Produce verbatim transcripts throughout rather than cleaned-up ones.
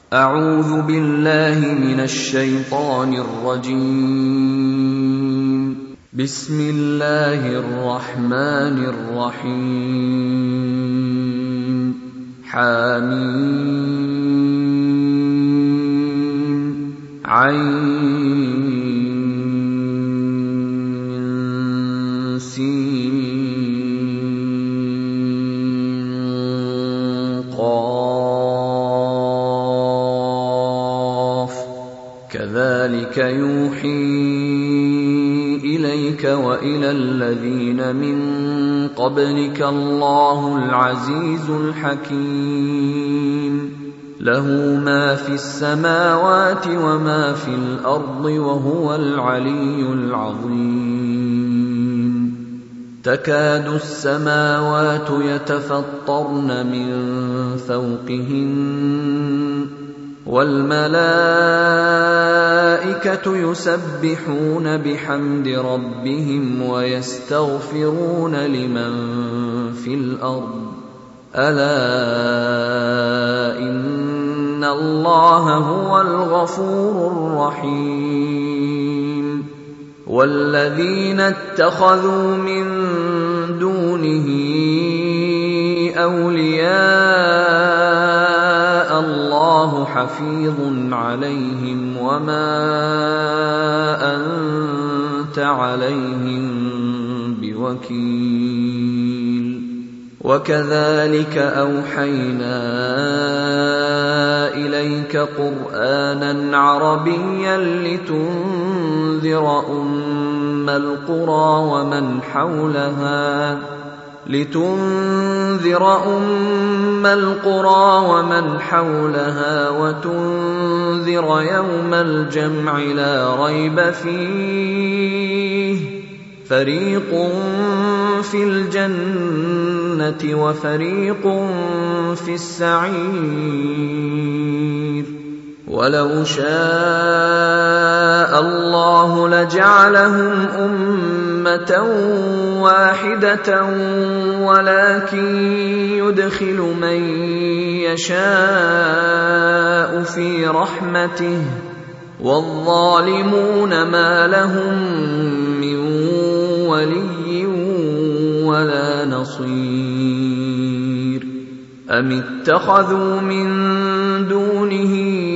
أعوذ بالله من الشيطان الرجيم. بسم الله الرحمن الرحيم. حميم عين سين قاف كذلك يوحي إليك وإلى الذين من قبلك الله العزيز الحكيم. له ما في السماوات وما في الأرض وهو العلي العظيم. تكاد السماوات يتفطرن من فوقهن والملائكة يسبحون بحمد ربهم ويستغفرون لمن في الأرض ألا إن الله هو الغفور الرحيم. والذين اتخذوا من دونه أولياء الله حفيظ عليهم وما أنت عليهم بوكيل. وكذلك أوحينا إليك قرآنا عربيا لتنذر أم القرى ومن حولها لتنذر أم القرى ومن حولها وتنذر يوم الجمع لا ريب فيه فريق في الجنة وفريق في السعير. ولو شاء الله لجعلهم أمة واحدة ولكن يدخل من يشاء في رحمته والظالمون ما لهم من ولي ولا نصير. أم اتخذوا من دونه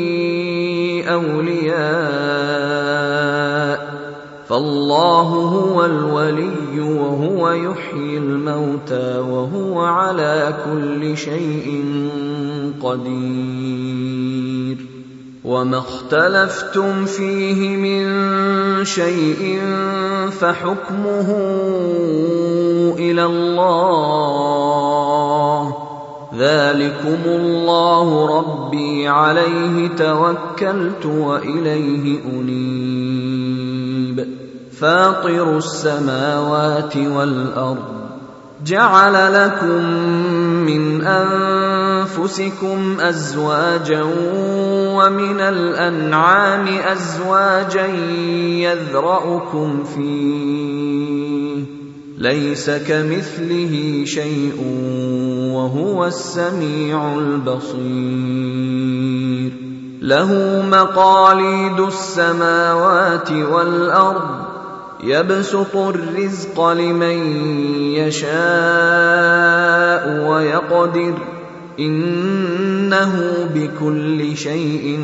أولياء فالله هو الولي وهو يحيي الموتى وهو على كل شيء قدير. وما اختلفتم فيه من شيء فحكمه إلى الله ذلكم الله ربي عليه توكلت وإليه أنيب. فاطر السماوات والأرض جعل لكم من أنفسكم أزواجا ومن الأنعام أزواجا يذرأكم فيه ليس كمثله شيء وهو السميع البصير. له مقاليد السماوات والأرض يبسط الرزق لمن يشاء ويقدر إنه بكل شيء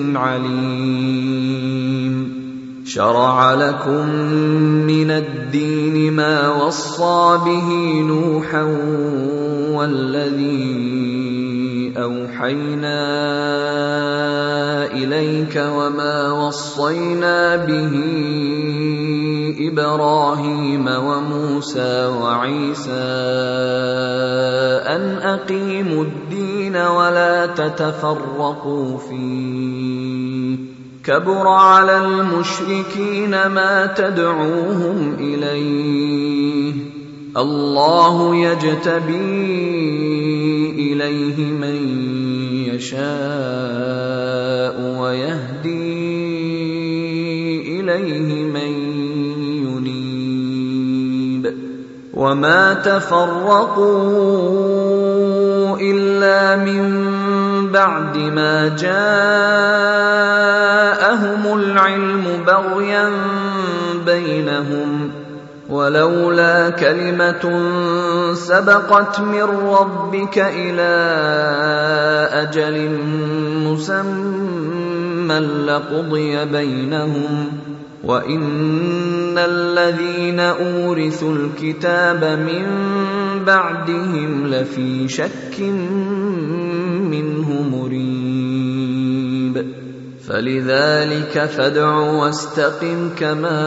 عليم. شرع لكم من الدين ما وصى به نوحا والذي أوحينا إليك وما وصينا به إبراهيم وموسى وعيسى أن أقيموا الدين ولا تتفرقوا فيه كبر على المشركين ما تدعوهم إليه الله يجتبي إليه من يشاء ويهدي إليه من ينيب. وما تفرقوا إلا من بعد ما جاءهم العلم بغيا بينهم ولولا كلمة سبقت من ربك إلى أجل مسمى لقضي بينهم وإن الذين أورثوا الكتاب من بعدهم لفي شك منه مريب فلذلك فادع واستقم كما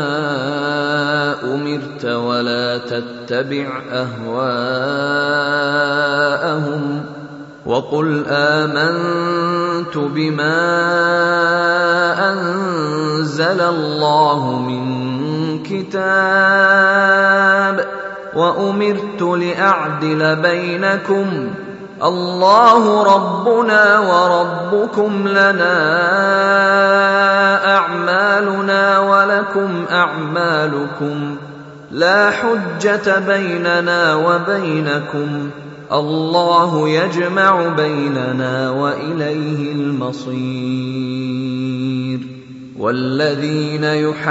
أمرت ولا تتبع أهواءهم وقل آمنت بما أنزل الله من كتاب وأمرت لأعدل بينكم الله ربنا وربكم لنا أعمالنا ولكم أعمالكم لا حجة بيننا وبينكم الله يجمع بيننا وإليه المصير والذين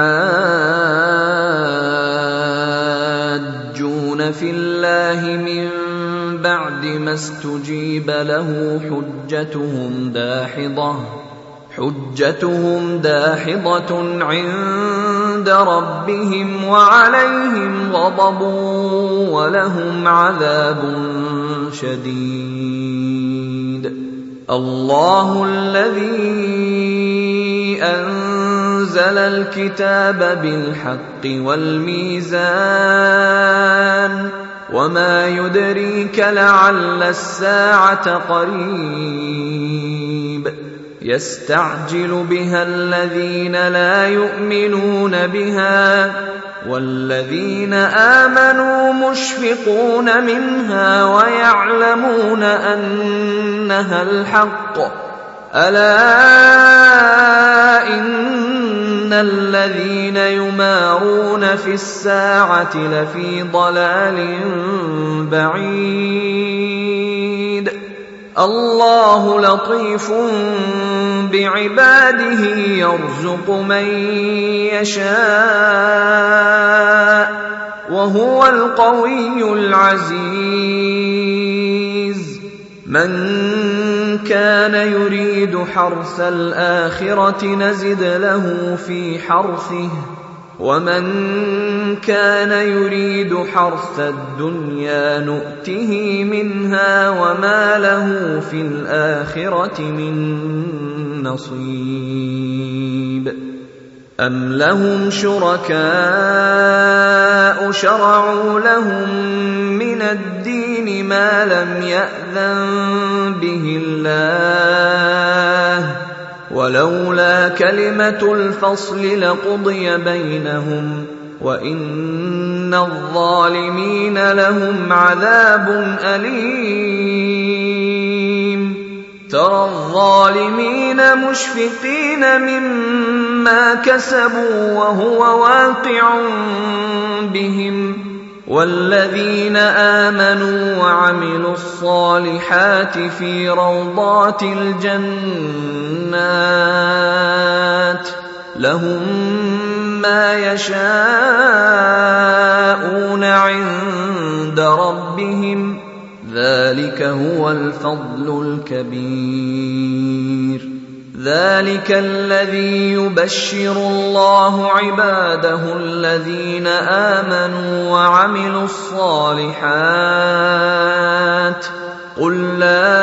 يحاجون في الله من بعد ما استجيب له حجتهم داحضة حجتهم داحضة عند ربهم وعليهم غضب ولهم عذاب شديد الله الذي أنزل الكتاب بالحق والميزان وما يدريك لعل الساعة قريب يستعجل بها الذين لا يؤمنون بها والذين آمنوا مشفقون منها ويعلمون أنها الحق ألا إن الذين يمارون في الساعة لفي ضلال بعيد الله لطيف بعباده يرزق من يشاء وهو القوي العزيز من كان يريد حرث الآخرة نزد له في حرثه ومن كان يريد حرث الدنيا نؤته منها وما له في الآخرة من نصيب أم لهم شركاء شرعوا لهم من الدين ما لم يأذن به الله ولولا كلمة الفصل لقضي بينهم وإن الظالمين لهم عذاب أليم ترى الظالمين مشفقين مما كسبوا وهو واقع بهم والذين آمنوا وعملوا الصالحات في روضات الجنات لهم ما يشاءون عند ربهم ذلك هو الفضل الكبير ذلك الذي يبشر الله عباده الذين آمنوا وعملوا الصالحات قل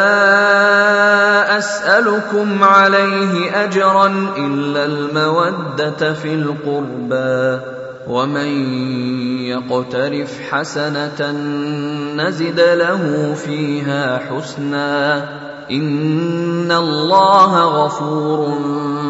لا أسألكم عليه أجرا إلا المودة في القربى ومن يقترف حسنة نزد له فيها حسنا إن الله غفور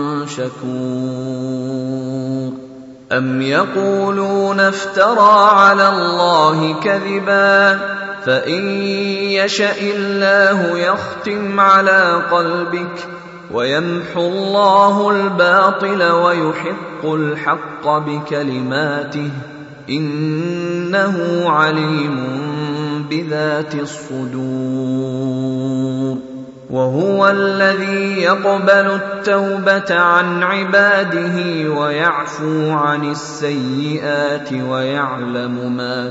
شكور أم يقولون افترى على الله كذبا فإن يشأ الله يختم على قلبك ويمحو الله الباطل ويحق الحق بكلماته إنه عليم بذات الصدور وهو الذي يقبل التوبة عن عباده ويعفو عن السيئات ويعلم ما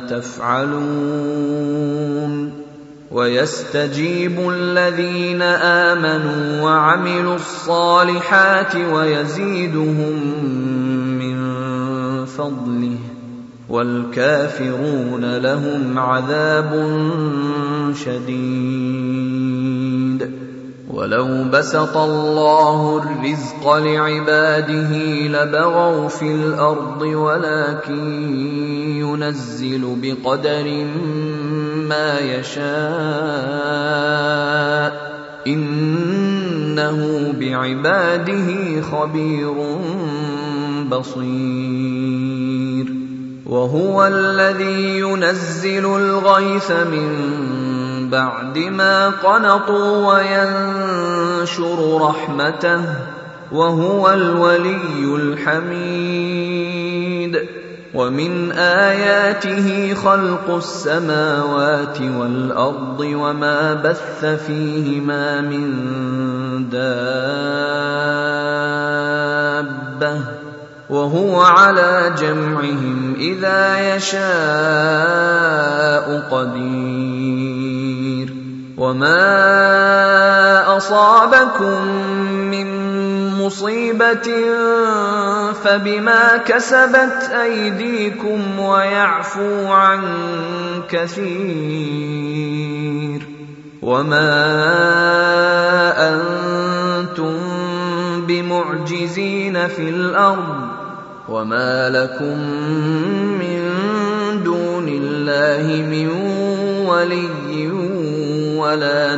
تفعلون ويستجيب الذين آمنوا وعملوا الصالحات ويزيدهم من فضله والكافرون لهم عذاب شديد. ولو بسط الله الرزق لعباده لبغوا في الأرض ولكن ينزل بقدر ما يشاء إنه بعباده خبير بصير. وهو الذي ينزل الغيث من بعد ما قنطوا وينشر رحمته وهو الولي الحميد. ومن آياته خلق السماوات والأرض وما بث فيهما من دابة وهو على جمعهم إذا يشاء قدير. وما أصابكم من مصيبة فبما كسبت أيديكم ويعفو عن كثير. وما أنتم بمعجزين في الأرض وما لكم من دون الله من ولي ولا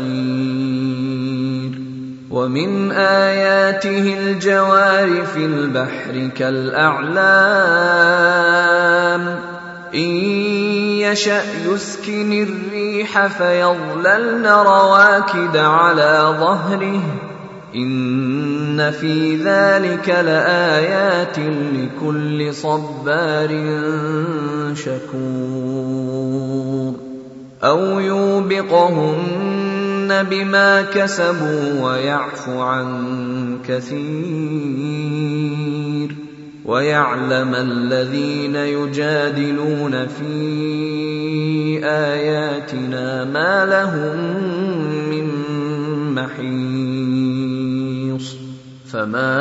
نصير. ومن آياته الجوار في البحر كالأعلام إن يشأ يسكن الريح فيظللن رواكد على ظهره إن في ذلك لآيات لكل صبار شكور. أو يوبقهن بما كسبوا ويعفو عن كثير ويعلم الذين يجادلون في آياتنا ما لهم من محيص. فما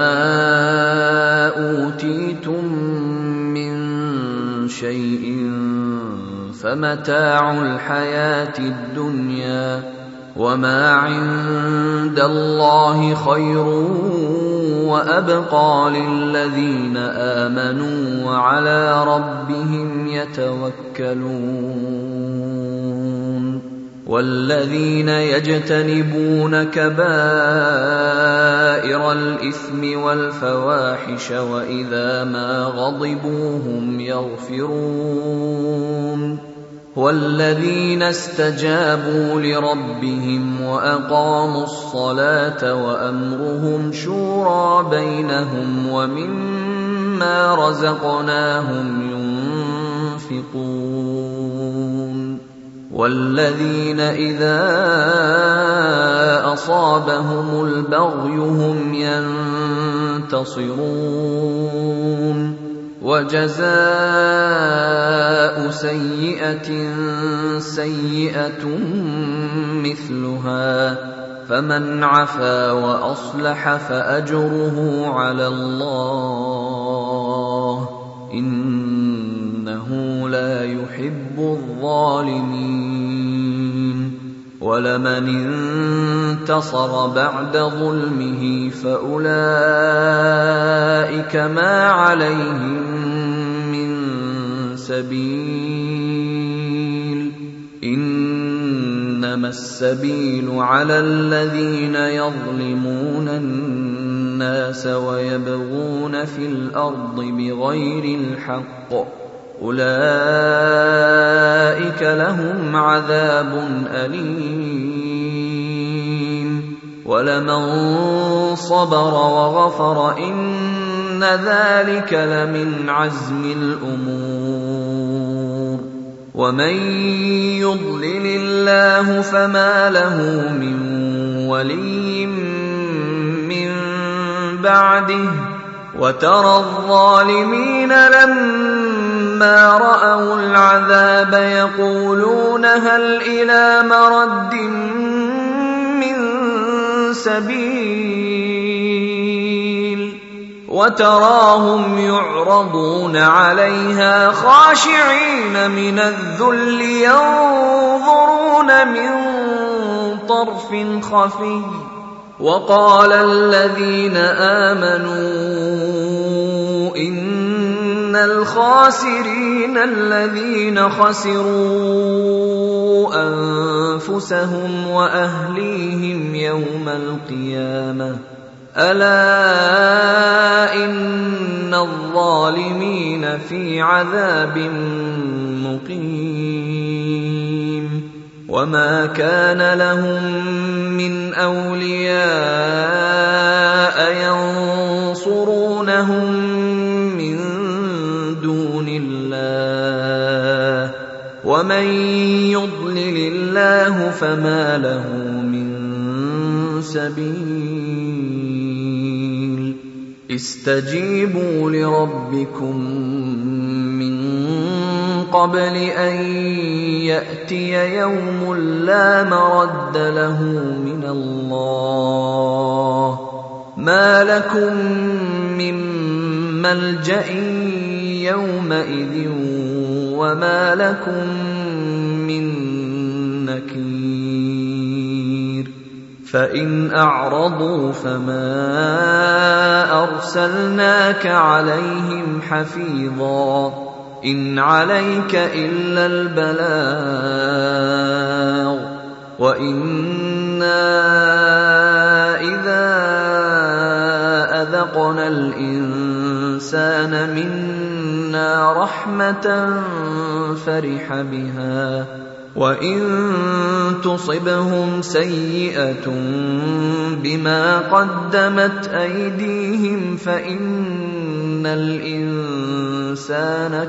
أوتيتم من شيء فمتاع الحياة الدنيا وما عند الله خير وأبقى للذين آمنوا وعلى ربهم يتوكلون. والذين يجتنبون كبائر الإثم والفواحش وإذا ما غضبوا هم يغفرون. والذين استجابوا لربهم وأقاموا الصلاة وأمرهم شورى بينهم ومما رزقناهم ينفقون. والذين إذا أصابهم البغي هم ينتصرون. وجزاء سيئة سيئة مثلها فمن عفا وأصلح فأجره على الله إنه لا يحب الظالمين. ولمن انتصر بعد ظلمه فأولئك ما عليهم من سبيل إنما السبيل على الذين يظلمون الناس ويبغون في الأرض بغير الحق أولئك لهم عذاب أليم. ولمن صبر وغفر إن ذلك لمن عزم الأمور. ومن يضلل الله فما له من وَلِيٍّ مِّن بَعْدِهِ وَتَرَى الظَّالِمِينَ لَمَّا رَأَوُا الْعَذَابَ يَقُولُونَ هَلْ إِلَىٰ مَرَدٍّ مِّن سَبِيلٍ وَتَرَاهُمْ يُعْرَضُونَ عَلَيْهَا خَاشِعِينَ مِنَ الذُّلِّ يَنظُرُونَ مِن طَرْفٍ خَفِيٍّ وَقَالَ الَّذِينَ آمَنُوا إِنَّ الْخَاسِرِينَ الَّذِينَ خَسِرُوا أَنفُسَهُمْ وَأَهْلِيهِمْ يَوْمَ الْقِيَامَةِ أَلَا إِنَّ الظَّالِمِينَ فِي عَذَابٍ مُّقِيمٍ وَمَا كَانَ لَهُم مِّنْ أَوْلِيَاءَ يَنصُرُونَهُم مِّن دُونِ اللَّهِ وَمَن يُضْلِلِ اللَّهُ فَمَا لَهُ مِن سَبِيلٍ اسْتَجِيبُوا لِرَبِّكُم مِّن قَبْلِ أَن يَأْتِيَ يَوْمٌ لَّا مَرَدَّ لَهُ مِنَ اللَّهِ مَا لَكُم مِّن مَّلْجَإٍ يَوْمَئِذٍ وَمَا لَكُم مِّن نَّكِيرٍ فَإِنْ أَعْرَضُوا فَمَا أَرْسَلْنَاكَ عَلَيْهِمْ حَفِيظًا إِنْ عَلَيْكَ إِلَّا الْبَلَاغُ وَإِنَّا إِذَا أَذَقْنَا الْإِنسَانَ مِنَّا رَحْمَةً فَرِحَ بِهَا وَإِن تُصِبْهُمْ سَيِّئَةٌ بِمَا قَدَّمَتْ أَيْدِيهِمْ فَإِنَّ الْإِنسَانَ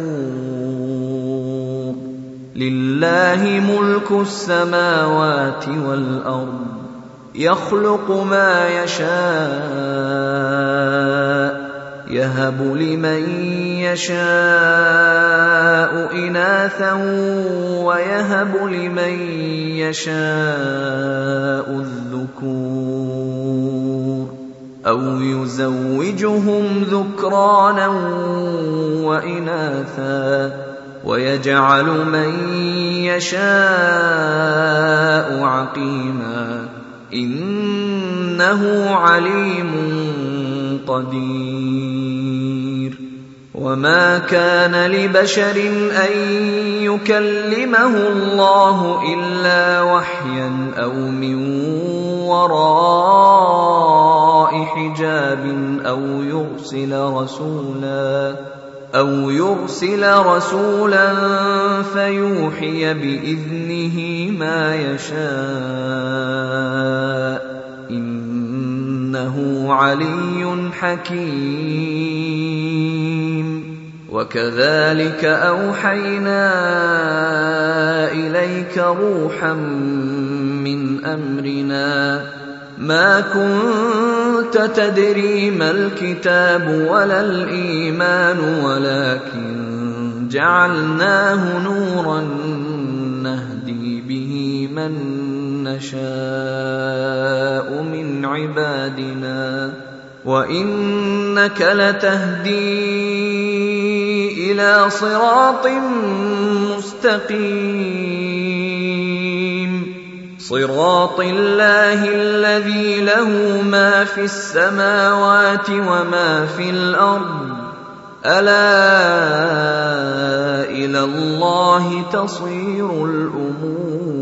كَفُورٌ لِلَّهِ مُلْكُ السَّمَاوَاتِ وَالْأَرْضِ يَخْلُقُ مَا يَشَاءُ يَهَبُ لِمَن يَشَاءُ إِنَاثًا وَيَهَبُ لِمَن يَشَاءُ الذُّكُورَ أَوْ يُزَوِّجُهُمْ ذُكْرَانًا وَإِنَاثًا وَيَجْعَلُ مَن يَشَاءُ عَقِيمًا إِنَّهُ عَلِيمٌ قدير وما كان لبشر أن يكلمه الله إلا وحيا أو من وراء حجاب أو يرسل رسولا أو يرسل رسولا فيوحي بإذنه ما يشاء إنه علي حكيم وكذلك أوحينا إليك روحا من أمرنا ما كنت تدري ما الكتاب ولا الإيمان ولكن جعلناه نورا نهدي به من نشاء من عبادنا وإنك لتهدي إلى صراط مستقيم صراط الله الذي له ما في السماوات وما في الأرض ألا إلى الله تصير الأمور